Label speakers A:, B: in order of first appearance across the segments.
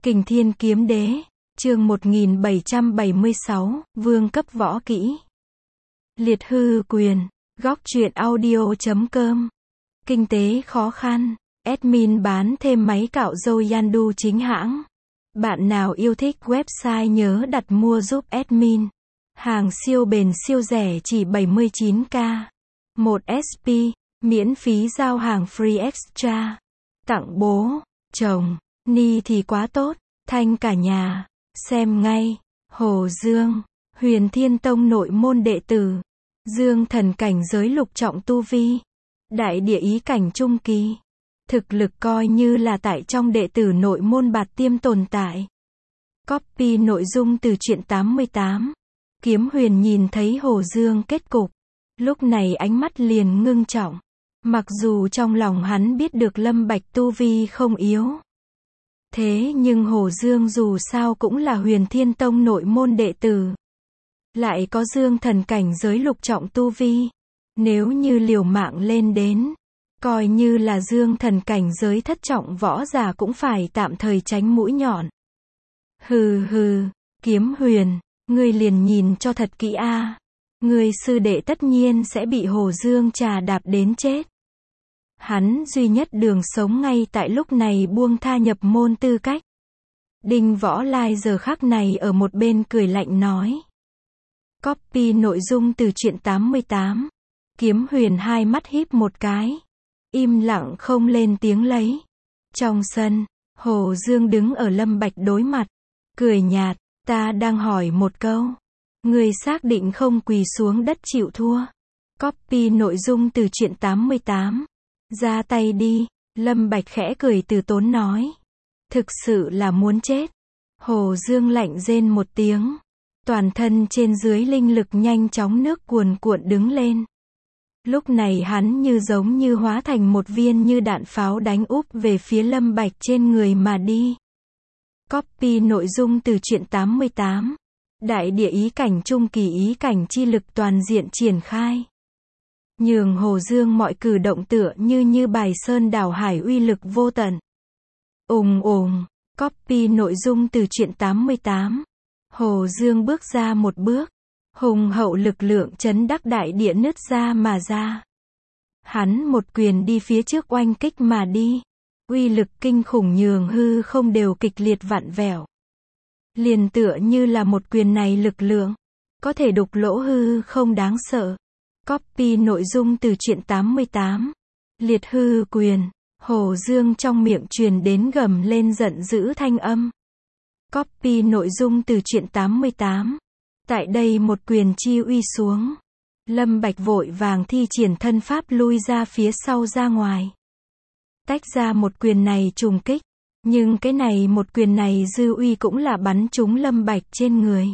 A: Kình Thiên Kiếm Đế, chương 1776, vương cấp võ kỹ. Liệt hư quyền, góc truyện audio.com. Kinh tế khó khăn, admin bán thêm máy cạo râu Yandu chính hãng. Bạn nào yêu thích website nhớ đặt mua giúp admin. Hàng siêu bền siêu rẻ chỉ 79k. 1 SP, miễn phí giao hàng free extra. Tặng bố, chồng, ni thì quá tốt, thanh cả nhà. Xem ngay, Hồ Dương, Huyền Thiên Tông nội môn đệ tử. Dương thần cảnh giới lục trọng tu vi. Đại địa ý cảnh trung kỳ. Thực lực coi như là tại trong đệ tử nội môn bạt tiêm tồn tại. Copy nội dung từ truyện 88. Kiếm Huyền nhìn thấy Hồ Dương kết cục. Lúc này ánh mắt liền ngưng trọng. Mặc dù trong lòng hắn biết được Lâm Bạch tu vi không yếu. Thế nhưng Hồ Dương dù sao cũng là Huyền Thiên Tông nội môn đệ tử. Lại có Dương thần cảnh giới lục trọng tu vi. Nếu như liều mạng lên đến, coi như là Dương thần cảnh giới thất trọng võ giả cũng phải tạm thời tránh mũi nhọn. Hừ hừ, Kiếm Huyền, ngươi liền nhìn cho thật kỹ a. Ngươi sư đệ tất nhiên sẽ bị Hồ Dương trà đạp đến chết. Hắn duy nhất đường sống ngay tại lúc này buông tha nhập môn tư cách. Đinh Võ Lai giờ khắc này ở một bên cười lạnh nói. Copy nội dung từ truyện 88. Kiếm Huyền hai mắt híp một cái. Im lặng không lên tiếng lấy. Trong sân, Hồ Dương đứng ở Lâm Bạch đối mặt. Cười nhạt, ta đang hỏi một câu. Người xác định không quỳ xuống đất chịu thua. Copy nội dung từ truyện 88. Ra tay đi, Lâm Bạch khẽ cười từ tốn nói. Thực sự là muốn chết. Hồ Dương lạnh rên một tiếng. Toàn thân trên dưới linh lực nhanh chóng nước cuồn cuộn đứng lên. Lúc này hắn như giống như hóa thành một viên như đạn pháo đánh úp về phía Lâm Bạch trên người mà đi. Copy nội dung từ truyện 88. Đại địa ý cảnh trung kỳ ý cảnh chi lực toàn diện triển khai. Nhường Hồ Dương mọi cử động tựa như bài sơn đảo hải uy lực vô tận. Ùng ùng, copy nội dung từ truyện 88. Hồ Dương bước ra một bước. Hùng hậu lực lượng chấn đắc đại địa nứt ra mà ra. Hắn một quyền đi phía trước oanh kích mà đi. Uy lực kinh khủng nhường hư không đều kịch liệt vặn vẹo. Liền tựa như là một quyền này lực lượng. Có thể đục lỗ hư không đáng sợ. Copy nội dung từ truyện 88. Liệt hư quyền. Hồ Dương trong miệng truyền đến gầm lên giận dữ thanh âm. Copy nội dung từ truyện 88. Tại đây một quyền chi uy xuống. Lâm Bạch vội vàng thi triển thân pháp lui ra phía sau ra ngoài. Tách ra một quyền này trùng kích. Nhưng cái này một quyền này dư uy cũng là bắn trúng Lâm Bạch trên người.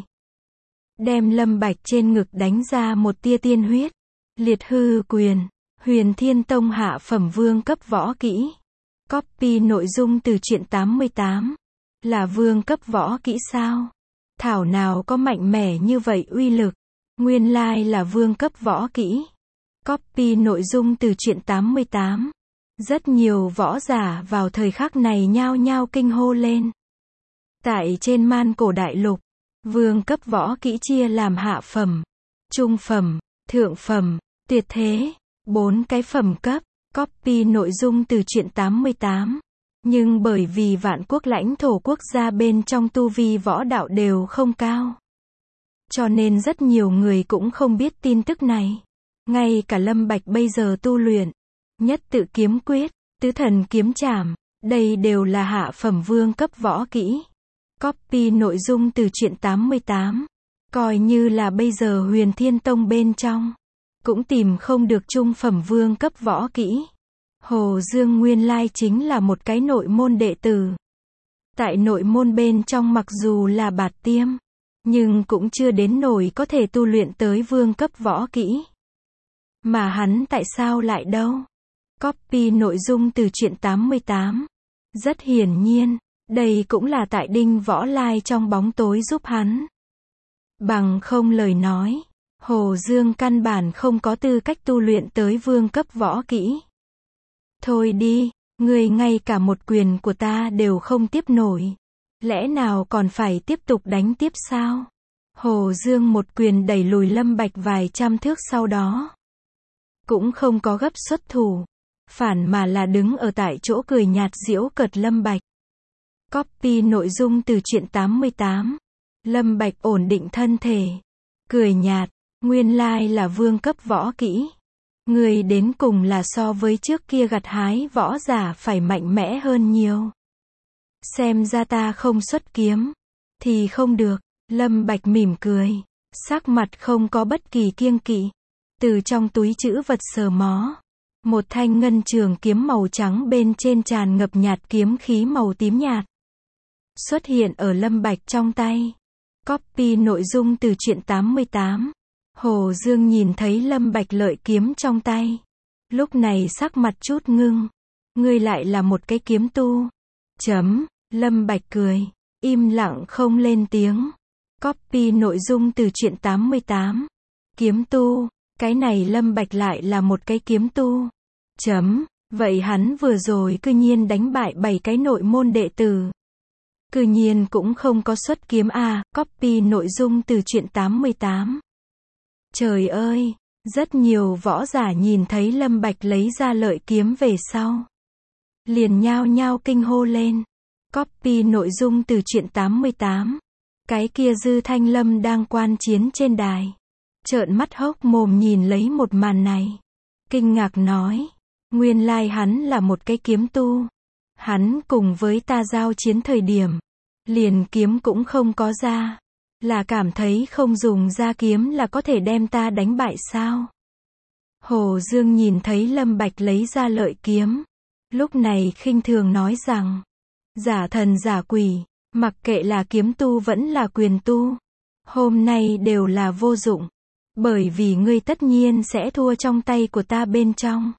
A: Đem Lâm Bạch trên ngực đánh ra một tia tiên huyết. Liệt hư quyền. Huyền Thiên Tông hạ phẩm vương cấp võ kỹ. Copy nội dung từ truyện 88. Là vương cấp võ kỹ sao? Thảo nào có mạnh mẽ như vậy uy lực. Nguyên lai là vương cấp võ kỹ. Copy nội dung từ truyện 88. Rất nhiều võ giả vào thời khắc này nhao nhao kinh hô lên. Tại trên man cổ đại lục, vương cấp võ kỹ chia làm hạ phẩm, trung phẩm, thượng phẩm, tuyệt thế, 4 cái phẩm cấp. Copy nội dung từ truyện 88. Nhưng bởi vì vạn quốc lãnh thổ quốc gia bên trong tu vi võ đạo đều không cao. Cho nên rất nhiều người cũng không biết tin tức này. Ngay cả Lâm Bạch bây giờ tu luyện. Nhất tự kiếm quyết, tứ thần kiếm trảm. Đây đều là hạ phẩm vương cấp võ kỹ. Copy nội dung từ truyện 88. Coi như là bây giờ Huyền Thiên Tông bên trong. Cũng tìm không được trung phẩm vương cấp võ kỹ. Hồ Dương nguyên lai chính là một cái nội môn đệ tử. Tại nội môn bên trong mặc dù là bạt tiêm, nhưng cũng chưa đến nổi có thể tu luyện tới vương cấp võ kỹ. Mà hắn tại sao lại đâu? Copy nội dung từ truyện 88. Rất hiển nhiên, đây cũng là tại Đinh Võ Lai trong bóng tối giúp hắn. Bằng không lời nói, Hồ Dương căn bản không có tư cách tu luyện tới vương cấp võ kỹ. Thôi đi, ngươi ngay cả một quyền của ta đều không tiếp nổi. Lẽ nào còn phải tiếp tục đánh tiếp sao? Hồ Dương một quyền đẩy lùi Lâm Bạch vài trăm thước sau đó. Cũng không có gấp xuất thủ. Phản mà là đứng ở tại chỗ cười nhạt giễu cợt Lâm Bạch. Copy nội dung từ truyện 88. Lâm Bạch ổn định thân thể. Cười nhạt, nguyên lai là vương cấp võ kỹ. Người đến cùng là so với trước kia gặt hái võ giả phải mạnh mẽ hơn nhiều. Xem ra ta không xuất kiếm. Thì không được. Lâm Bạch mỉm cười. Sắc mặt không có bất kỳ kiêng kỵ. Từ trong túi trữ vật sờ mó. Một thanh ngân trường kiếm màu trắng bên trên tràn ngập nhạt kiếm khí màu tím nhạt. Xuất hiện ở Lâm Bạch trong tay. Copy nội dung từ truyện 88. Hồ Dương nhìn thấy Lâm Bạch lợi kiếm trong tay. Lúc này sắc mặt chút ngưng. Ngươi lại là một cái kiếm tu. Lâm Bạch cười. Im lặng không lên tiếng. Copy nội dung từ truyện 88. Kiếm tu. Cái này Lâm Bạch lại là một cái kiếm tu. Vậy hắn vừa rồi cư nhiên đánh bại 7 cái nội môn đệ tử. Cư nhiên cũng không có xuất kiếm à. Copy nội dung từ truyện 88. Trời ơi, rất nhiều võ giả nhìn thấy Lâm Bạch lấy ra lợi kiếm về sau. Liền nhao nhao kinh hô lên. Copy nội dung từ truyện 88. Cái kia Dư Thanh Lâm đang quan chiến trên đài. Trợn mắt hốc mồm nhìn lấy một màn này. Kinh ngạc nói. Nguyên lai hắn là một cái kiếm tu. Hắn cùng với ta giao chiến thời điểm. Liền kiếm cũng không có ra. Là cảm thấy không dùng ra kiếm là có thể đem ta đánh bại sao? Hồ Dương nhìn thấy Lâm Bạch lấy ra lợi kiếm. Lúc này khinh thường nói rằng. Giả thần giả quỷ. Mặc kệ là kiếm tu vẫn là quyền tu. Hôm nay đều là vô dụng. Bởi vì ngươi tất nhiên sẽ thua trong tay của ta bên trong.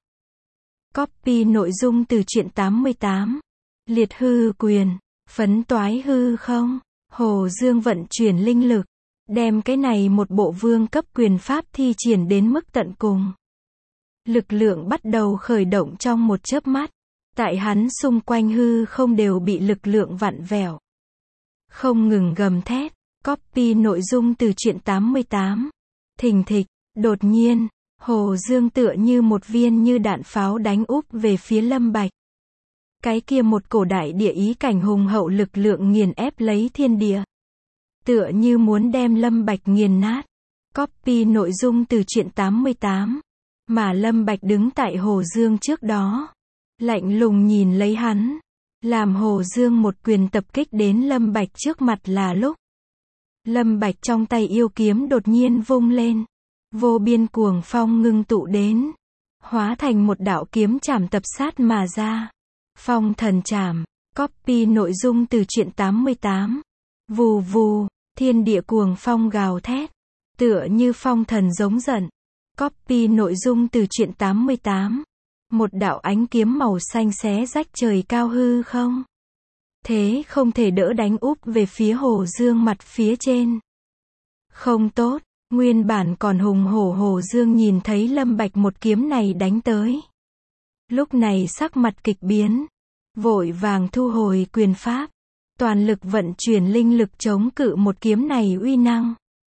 A: Copy nội dung từ truyện 88. Liệt hư quyền. Phấn toái hư không. Hồ Dương vận chuyển linh lực. Đem cái này một bộ vương cấp quyền pháp thi triển đến mức tận cùng. Lực lượng bắt đầu khởi động trong một chớp mắt. Tại hắn xung quanh hư không đều bị lực lượng vặn vẹo. Không ngừng gầm thét. Copy nội dung từ truyện 88. Thình thịch. Đột nhiên, Hồ Dương tựa như một viên như đạn pháo đánh úp về phía Lâm Bạch. Cái kia một cổ đại địa ý cảnh hùng hậu lực lượng nghiền ép lấy thiên địa. Tựa như muốn đem Lâm Bạch nghiền nát. Copy nội dung từ truyện 88. Mà Lâm Bạch đứng tại Hồ Dương trước đó. Lạnh lùng nhìn lấy hắn. Làm Hồ Dương một quyền tập kích đến Lâm Bạch trước mặt là lúc. Lâm Bạch trong tay yêu kiếm đột nhiên vung lên. Vô biên cuồng phong ngưng tụ đến. Hóa thành một đạo kiếm chảm tập sát mà ra. Phong thần chảm. Copy nội dung từ truyện 88. Vù vù, thiên địa cuồng phong gào thét. Tựa như phong thần giống giận. Copy nội dung từ truyện 88. Một đạo ánh kiếm màu xanh xé rách trời cao hư không. Thế không thể đỡ đánh úp về phía Hồ Dương mặt phía trên. Không tốt, nguyên bản còn hùng hổ Hồ Dương nhìn thấy Lâm Bạch một kiếm này đánh tới. Lúc này sắc mặt kịch biến. Vội vàng thu hồi quyền pháp. Toàn lực vận chuyển linh lực chống cự một kiếm này uy năng.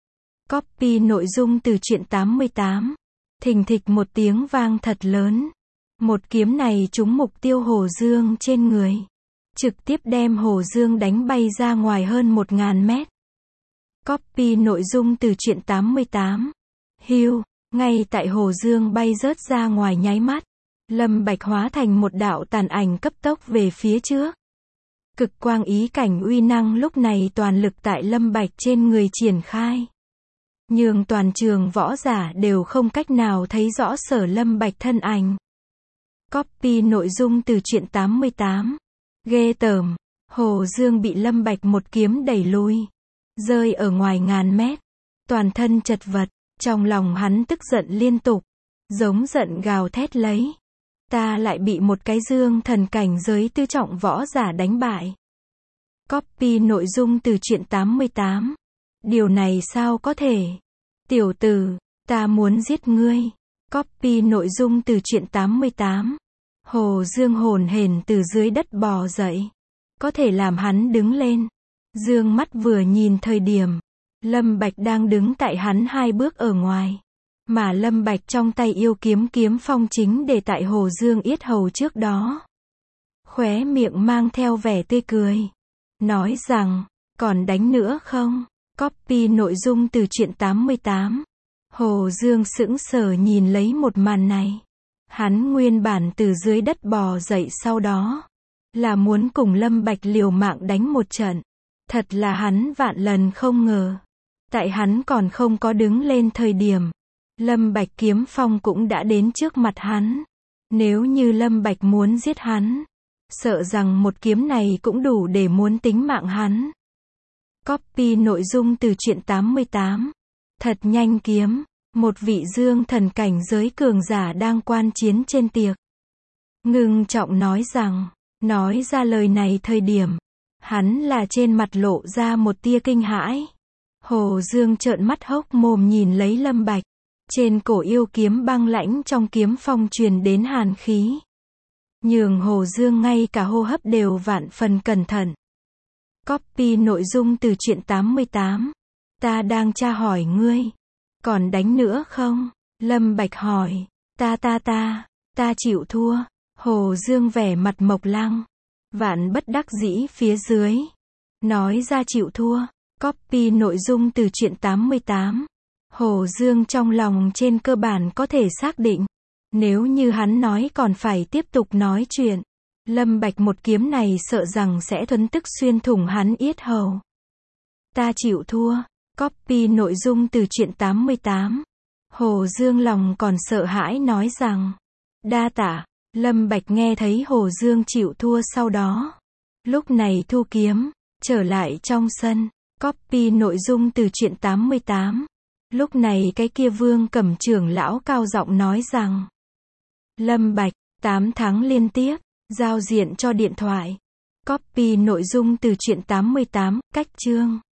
A: Copy nội dung từ truyện 88. Thình thịch một tiếng vang thật lớn. Một kiếm này trúng mục tiêu Hồ Dương trên người. Trực tiếp đem Hồ Dương đánh bay ra ngoài hơn 1000 mét. Copy nội dung từ truyện 88. Hưu, ngay tại Hồ Dương bay rớt ra ngoài nháy mắt. Lâm Bạch hóa thành một đạo tàn ảnh cấp tốc về phía trước. Cực quang ý cảnh uy năng lúc này toàn lực tại Lâm Bạch trên người triển khai. Nhường toàn trường võ giả đều không cách nào thấy rõ sở Lâm Bạch thân ảnh. Copy nội dung từ truyện 88. Ghê tởm, Hồ Dương bị Lâm Bạch một kiếm đẩy lui. Rơi ở ngoài ngàn mét. Toàn thân chật vật, trong lòng hắn tức giận liên tục. Giống giận gào thét lấy. Ta lại bị một cái dương thần cảnh giới tứ trọng võ giả đánh bại. Copy nội dung từ truyện 88. Điều này sao có thể? Tiểu tử, ta muốn giết ngươi. Copy nội dung từ truyện 88. Hồ Dương hồn hển từ dưới đất bò dậy. có thể làm hắn đứng lên. Dương mắt vừa nhìn thời điểm, Lâm Bạch đang đứng tại hắn 2 bước ở ngoài. Mà Lâm Bạch trong tay yêu kiếm kiếm phong chính để tại Hồ Dương yết hầu trước đó. Khóe miệng mang theo vẻ tươi cười. Nói rằng, còn đánh nữa không? Copy nội dung từ truyện 88. Hồ Dương sững sờ nhìn lấy một màn này. Hắn nguyên bản từ dưới đất bò dậy sau đó. Là muốn cùng Lâm Bạch liều mạng đánh một trận. Thật là hắn vạn lần không ngờ. Tại hắn còn không có đứng lên thời điểm. Lâm Bạch kiếm phong cũng đã đến trước mặt hắn. Nếu như Lâm Bạch muốn giết hắn, sợ rằng một kiếm này cũng đủ để muốn tính mạng hắn. Copy nội dung từ truyện 88. Thật nhanh kiếm. Một vị dương thần cảnh giới cường giả đang quan chiến trên tiệc. Ngưng trọng nói rằng, nói ra lời này thời điểm, hắn là trên mặt lộ ra một tia kinh hãi. Hồ Dương trợn mắt hốc mồm nhìn lấy Lâm Bạch. Trên cổ yêu kiếm băng lãnh trong kiếm phong truyền đến hàn khí. Nhường Hồ Dương ngay cả hô hấp đều vạn phần cẩn thận. Copy nội dung từ truyện 88. Ta đang tra hỏi ngươi. Còn đánh nữa không? Lâm Bạch hỏi. Ta chịu thua. Hồ Dương vẻ mặt mộc lăng. Vạn bất đắc dĩ phía dưới. Nói ra chịu thua. Copy nội dung từ truyện 88. Hồ Dương trong lòng trên cơ bản có thể xác định. Nếu như hắn nói còn phải tiếp tục nói chuyện. Lâm Bạch một kiếm này sợ rằng sẽ thuấn tức xuyên thủng hắn yết hầu. Ta chịu thua. Copy nội dung từ truyện 88. Hồ Dương lòng còn sợ hãi nói rằng. Đa tạ. Lâm Bạch nghe thấy Hồ Dương chịu thua sau đó. Lúc này thu kiếm. Trở lại trong sân. Copy nội dung từ truyện 88. Lúc này cái kia Vương Cẩm trưởng lão cao giọng nói rằng. Lâm Bạch, 8 tháng liên tiếp. Giao diện cho điện thoại. Copy nội dung từ truyện 88, cách chương.